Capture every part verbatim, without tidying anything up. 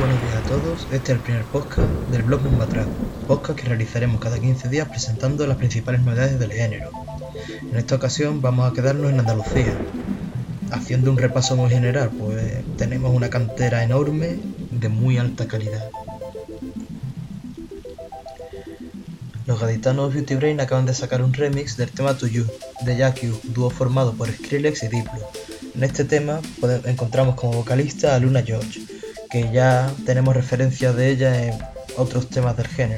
buenos días a todos, este es el primer podcast del blog Bombatrack, podcast que realizaremos cada quince días presentando las principales novedades del género. En esta ocasión vamos a quedarnos en Andalucía. Haciendo un repaso muy general, pues tenemos una cantera enorme de muy alta calidad. Los gaditanos Beauty Brain acaban de sacar un remix del tema To You, de Yaku, dúo formado por Skrillex y Diplo. En este tema encontramos como vocalista a Luna George, que ya tenemos referencias de ella en otros temas del género.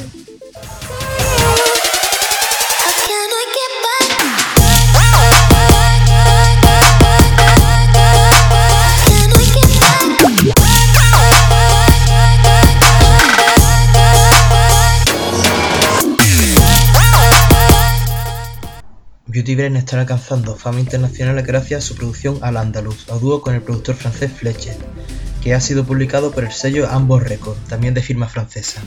Beauty Brain está alcanzando fama internacional gracias a su producción Al Andalus, a dúo con el productor francés Fletcher, que ha sido publicado por el sello Ambos Records, también de firma francesa.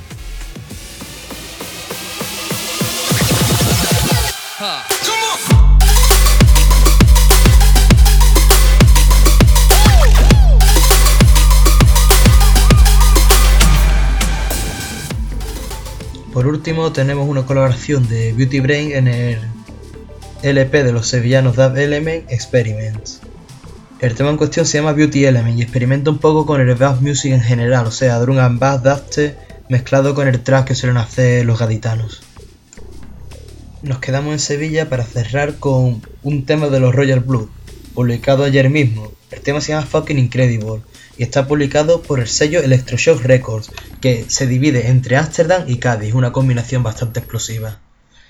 Por último tenemos una colaboración de Beauty Brain en el L P de los sevillanos Dub Element Experiments. El tema en cuestión se llama Beauty Element y experimenta un poco con el bass music en general, o sea, drum and bass, dubstep mezclado con el trap que suelen hacer los gaditanos. Nos quedamos en Sevilla para cerrar con un tema de los Royal Blood, publicado ayer mismo. El tema se llama Fucking Incredible y está publicado por el sello Electroshock Records, que se divide entre Ámsterdam y Cádiz, una combinación bastante explosiva.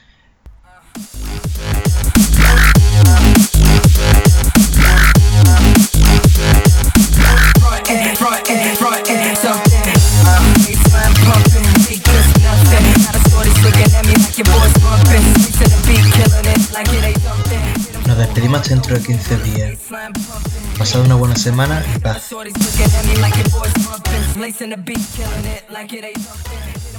Nos despedimos hasta dentro de quince días. Pasad una buena semana y paz.